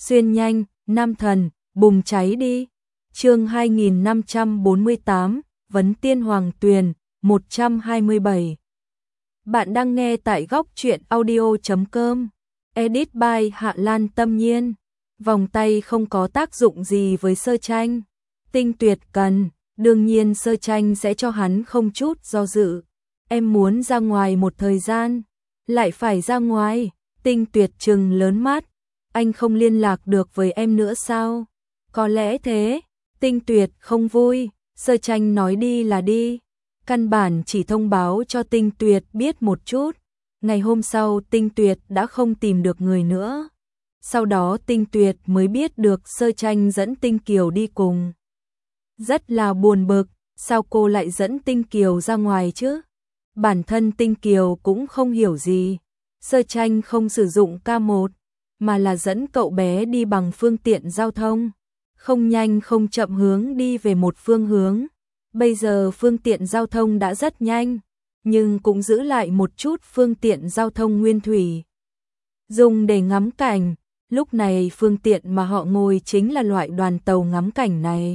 xuyên nhanh, nam thần, bùng cháy đi. Chương 2548, Vấn Tiên Hoàng Tuyền, 127. Bạn đang nghe tại góc truyện audio.com. Edit by Hạ Lan Tâm Nhiên. Vòng tay không có tác dụng gì với Sơ Tranh. Tinh Tuyệt cần, đương nhiên Sơ Tranh sẽ cho hắn không chút do dự. Em muốn ra ngoài một thời gian, lại phải ra ngoài. Tinh Tuyệt trừng lớn mắt, anh không liên lạc được với em nữa sao? Có lẽ thế. Tinh Tuyệt không vui, Sơ Tranh nói đi là đi. Căn bản chỉ thông báo cho Tinh Tuyệt biết một chút. Ngày hôm sau Tinh Tuyệt đã không tìm được người nữa. Sau đó Tinh Tuyệt mới biết được Sơ Tranh dẫn Tinh Kiều đi cùng. Rất là buồn bực, sao cô lại dẫn Tinh Kiều ra ngoài chứ? Bản thân Tinh Kiều cũng không hiểu gì. Sơ Tranh không sử dụng K1, mà là dẫn cậu bé đi bằng phương tiện giao thông. Không nhanh không chậm hướng đi về một phương hướng. Bây giờ phương tiện giao thông đã rất nhanh, nhưng cũng giữ lại một chút phương tiện giao thông nguyên thủy. Dùng để ngắm cảnh, lúc này phương tiện mà họ ngồi chính là loại đoàn tàu ngắm cảnh này.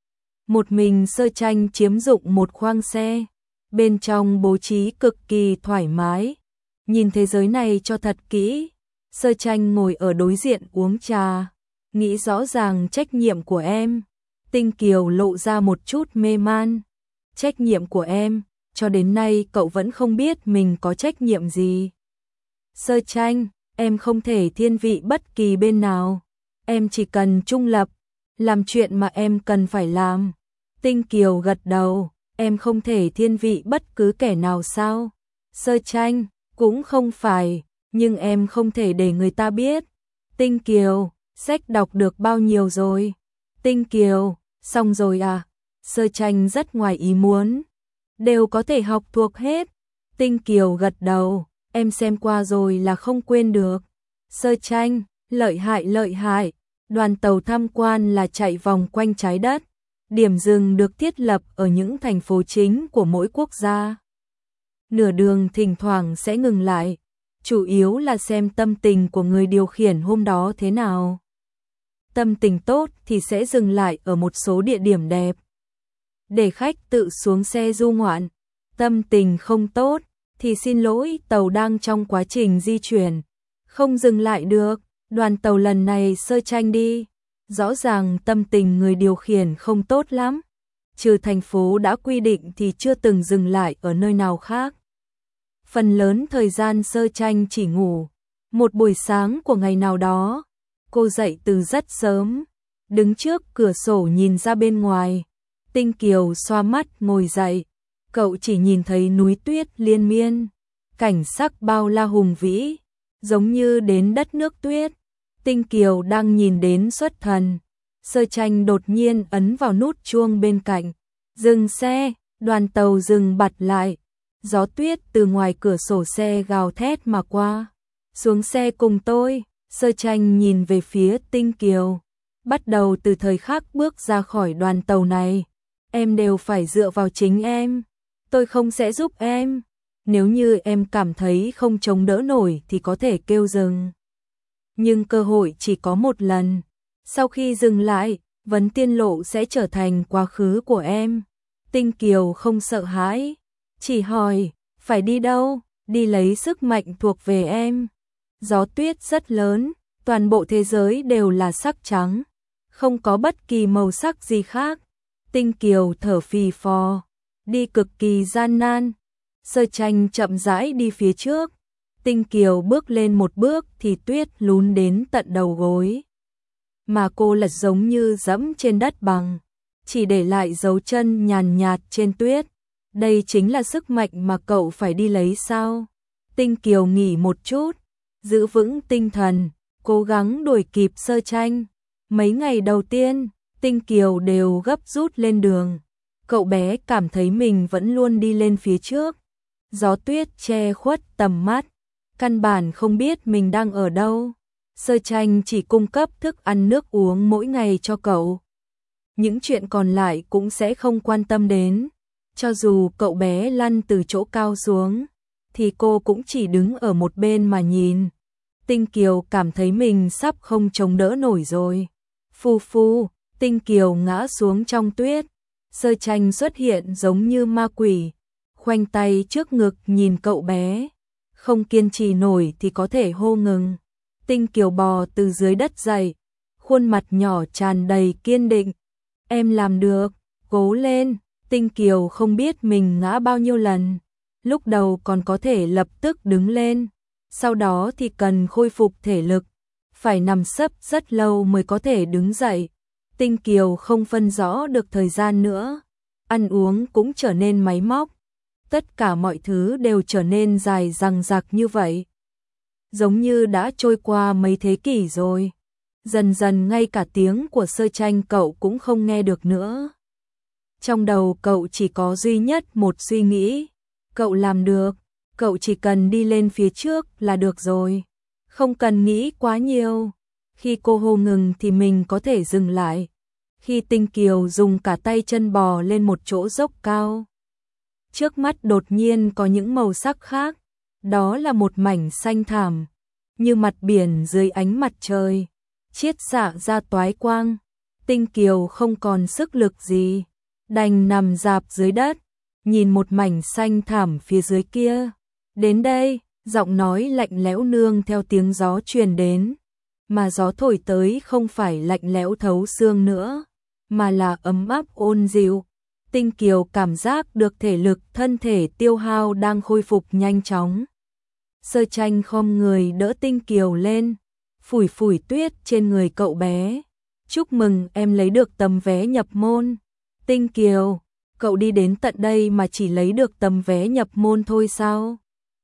Một mình Sơ Tranh chiếm dụng một khoang xe, bên trong bố trí cực kỳ thoải mái. Nhìn thế giới này cho thật kỹ, Sơ Tranh ngồi ở đối diện uống trà, nghĩ rõ ràng trách nhiệm của em. Tinh Kiều lộ ra một chút mê man. Trách nhiệm của em, cho đến nay cậu vẫn không biết mình có trách nhiệm gì. Sơ Tranh, em không thể thiên vị bất kỳ bên nào. Em chỉ cần trung lập, làm chuyện mà em cần phải làm. Tinh Kiều gật đầu, em không thể thiên vị bất cứ kẻ nào sao? Sơ Tranh, cũng không phải, nhưng em không thể để người ta biết. Tinh Kiều, sách đọc được bao nhiêu rồi? Tinh Kiều, xong rồi à? Sơ Tranh rất ngoài ý muốn. Đều có thể học thuộc hết. Tinh Kiều gật đầu, em xem qua rồi là không quên được. Sơ Tranh, lợi hại lợi hại. Đoàn tàu tham quan là chạy vòng quanh trái đất. Điểm dừng được thiết lập ở những thành phố chính của mỗi quốc gia. Nửa đường thỉnh thoảng sẽ ngừng lại, chủ yếu là xem tâm tình của người điều khiển hôm đó thế nào. Tâm tình tốt thì sẽ dừng lại ở một số địa điểm đẹp, để khách tự xuống xe du ngoạn. Tâm tình không tốt thì xin lỗi, tàu đang trong quá trình di chuyển, không dừng lại được. Đoàn tàu lần này Sơ Tranh đi, rõ ràng tâm tình người điều khiển không tốt lắm. Trừ thành phố đã quy định thì chưa từng dừng lại ở nơi nào khác. Phần lớn thời gian Sơ Tranh chỉ ngủ. Một buổi sáng của ngày nào đó, cô dậy từ rất sớm, đứng trước cửa sổ nhìn ra bên ngoài. Tinh Kiều xoa mắt ngồi dậy, cậu chỉ nhìn thấy núi tuyết liên miên, cảnh sắc bao la hùng vĩ, giống như đến đất nước tuyết. Tinh Kiều đang nhìn đến xuất thần. Sơ Tranh đột nhiên ấn vào nút chuông bên cạnh. Dừng xe, đoàn tàu dừng bặt lại. Gió tuyết từ ngoài cửa sổ xe gào thét mà qua. Xuống xe cùng tôi. Sơ Tranh nhìn về phía Tinh Kiều. Bắt đầu từ thời khắc bước ra khỏi đoàn tàu này, em đều phải dựa vào chính em. Tôi không sẽ giúp em. Nếu như em cảm thấy không chống đỡ nổi thì có thể kêu dừng. Nhưng cơ hội chỉ có một lần. Sau khi dừng lại, Vấn Tiên Lộ sẽ trở thành quá khứ của em. Tinh Kiều không sợ hãi, chỉ hỏi, phải đi đâu? Đi lấy sức mạnh thuộc về em. Gió tuyết rất lớn, toàn bộ thế giới đều là sắc trắng, không có bất kỳ màu sắc gì khác. Tinh Kiều thở phì phò, đi cực kỳ gian nan. Sơ Tranh chậm rãi đi phía trước. Tinh Kiều bước lên một bước thì tuyết lún đến tận đầu gối. Mà cô lật giống như dẫm trên đất bằng, chỉ để lại dấu chân nhàn nhạt trên tuyết. Đây chính là sức mạnh mà cậu phải đi lấy sao? Tinh Kiều nghỉ một chút, giữ vững tinh thần, cố gắng đuổi kịp Sơ Tranh. Mấy ngày đầu tiên, Tinh Kiều đều gấp rút lên đường. Cậu bé cảm thấy mình vẫn luôn đi lên phía trước. Gió tuyết che khuất tầm mắt, căn bản không biết mình đang ở đâu. Sơ Tranh chỉ cung cấp thức ăn nước uống mỗi ngày cho cậu. Những chuyện còn lại cũng sẽ không quan tâm đến. Cho dù cậu bé lăn từ chỗ cao xuống, thì cô cũng chỉ đứng ở một bên mà nhìn. Tinh Kiều cảm thấy mình sắp không chống đỡ nổi rồi. Phu phu, Tinh Kiều ngã xuống trong tuyết. Sơ Tranh xuất hiện giống như ma quỷ, khoanh tay trước ngực nhìn cậu bé. Không kiên trì nổi thì có thể hô ngừng. Tinh Kiều bò từ dưới đất dậy, khuôn mặt nhỏ tràn đầy kiên định. Em làm được, cố lên. Tinh Kiều không biết mình ngã bao nhiêu lần. Lúc đầu còn có thể lập tức đứng lên, sau đó thì cần khôi phục thể lực, phải nằm sấp rất lâu mới có thể đứng dậy. Tinh Kiều không phân rõ được thời gian nữa, ăn uống cũng trở nên máy móc, tất cả mọi thứ đều trở nên dài dằng dặc như vậy. Giống như đã trôi qua mấy thế kỷ rồi. Dần dần ngay cả tiếng của Sơ Tranh cậu cũng không nghe được nữa. Trong đầu cậu chỉ có duy nhất một suy nghĩ, cậu làm được, cậu chỉ cần đi lên phía trước là được rồi, không cần nghĩ quá nhiều. Khi cô hô ngừng thì mình có thể dừng lại. Khi Tinh Kiều dùng cả tay chân bò lên một chỗ dốc cao, trước mắt đột nhiên có những màu sắc khác, đó là một mảnh xanh thẳm, như mặt biển dưới ánh mặt trời, chiết xạ ra toái quang. Tinh Kiều không còn sức lực gì, đành nằm rạp dưới đất, nhìn một mảnh xanh thẳm phía dưới kia. Đến đây, giọng nói lạnh lẽo nương theo tiếng gió truyền đến, mà gió thổi tới không phải lạnh lẽo thấu xương nữa, mà là ấm áp ôn dịu. Tinh Kiều cảm giác được thể lực thân thể tiêu hao đang khôi phục nhanh chóng. Sơ Tranh khom người đỡ Tinh Kiều lên, phủi phủi tuyết trên người cậu bé. Chúc mừng em lấy được tấm vé nhập môn. Tinh Kiều, cậu đi đến tận đây mà chỉ lấy được tấm vé nhập môn thôi sao?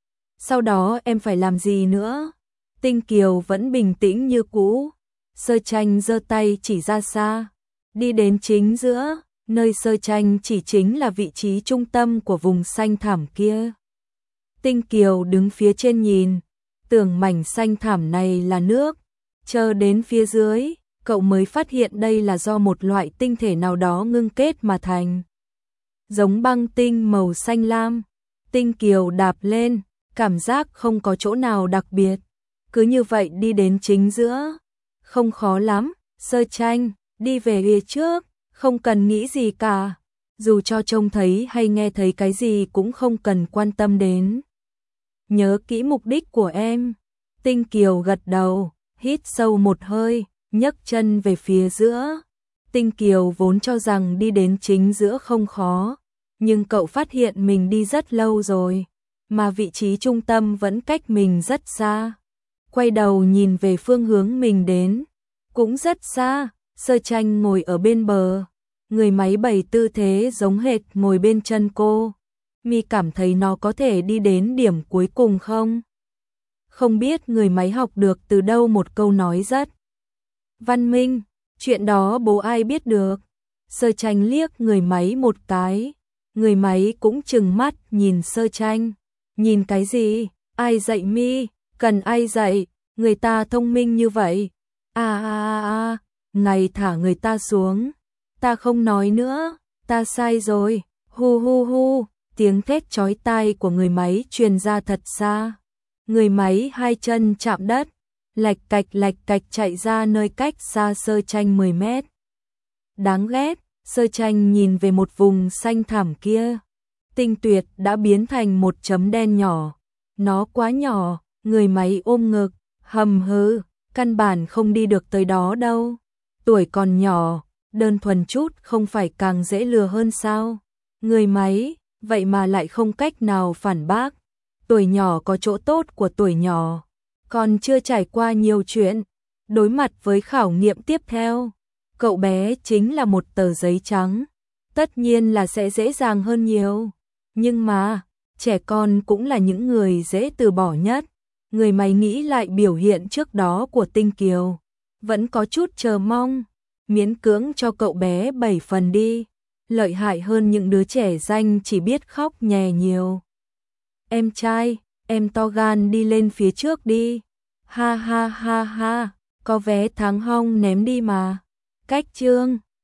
Sau đó em phải làm gì nữa? Tinh Kiều vẫn bình tĩnh như cũ. Sơ Tranh giơ tay chỉ ra xa, đi đến chính giữa, nơi Sơ Tranh chỉ chính là vị trí trung tâm của vùng xanh thẳm kia. Tinh Kiều đứng phía trên nhìn, tưởng mảnh xanh thẳm này là nước, chờ đến phía dưới, cậu mới phát hiện đây là do một loại tinh thể nào đó ngưng kết mà thành. Giống băng tinh màu xanh lam. Tinh Kiều đạp lên, cảm giác không có chỗ nào đặc biệt, cứ như vậy đi đến chính giữa. Không khó lắm, Sơ Tranh, đi về phía trước, không cần nghĩ gì cả, dù cho trông thấy hay nghe thấy cái gì cũng không cần quan tâm đến. Nhớ kỹ mục đích của em. Tinh Kiều gật đầu, hít sâu một hơi, nhấc chân về phía giữa. Tinh Kiều vốn cho rằng đi đến chính giữa không khó, nhưng cậu phát hiện mình đi rất lâu rồi, mà vị trí trung tâm vẫn cách mình rất xa. Quay đầu nhìn về phương hướng mình đến, cũng rất xa. Sơ Tranh ngồi ở bên bờ, người máy bày tư thế giống hệt ngồi bên chân cô. Mi cảm thấy nó có thể đi đến điểm cuối cùng không? Không biết người máy học được từ đâu một câu nói rất văn minh, chuyện đó bố ai biết được. Sơ Tranh liếc người máy một cái, người máy cũng trừng mắt nhìn Sơ Tranh. Nhìn cái gì? Ai dạy Mi? Cần ai dạy? Người ta thông minh như vậy. Này thả người ta xuống. Ta không nói nữa, ta sai rồi. Hu hu hu, tiếng thét chói tai của người máy truyền ra thật xa. Người máy hai chân chạm đất, lạch cạch chạy ra nơi cách xa Sơ Tranh 10 mét. Đáng ghét, Sơ Tranh nhìn về một vùng xanh thẳm kia. Tinh Tuyệt đã biến thành một chấm đen nhỏ. Nó quá nhỏ, người máy ôm ngực, hầm hừ, căn bản không đi được tới đó đâu. Tuổi còn nhỏ, đơn thuần chút không phải càng dễ lừa hơn sao? Người máy, vậy mà lại không cách nào phản bác. Tuổi nhỏ có chỗ tốt của tuổi nhỏ, còn chưa trải qua nhiều chuyện. Đối mặt với khảo nghiệm tiếp theo, cậu bé chính là một tờ giấy trắng. Tất nhiên là sẽ dễ dàng hơn nhiều. Nhưng mà, trẻ con cũng là những người dễ từ bỏ nhất. Người máy nghĩ lại biểu hiện trước đó của Tinh Kiều, vẫn có chút chờ mong, miễn cưỡng cho cậu bé 7 phần đi, lợi hại hơn những đứa trẻ danh chỉ biết khóc nhè nhiều. Em trai, em to gan đi lên phía trước đi. Ha ha ha ha, có vé thắng hong ném đi mà. Cách chương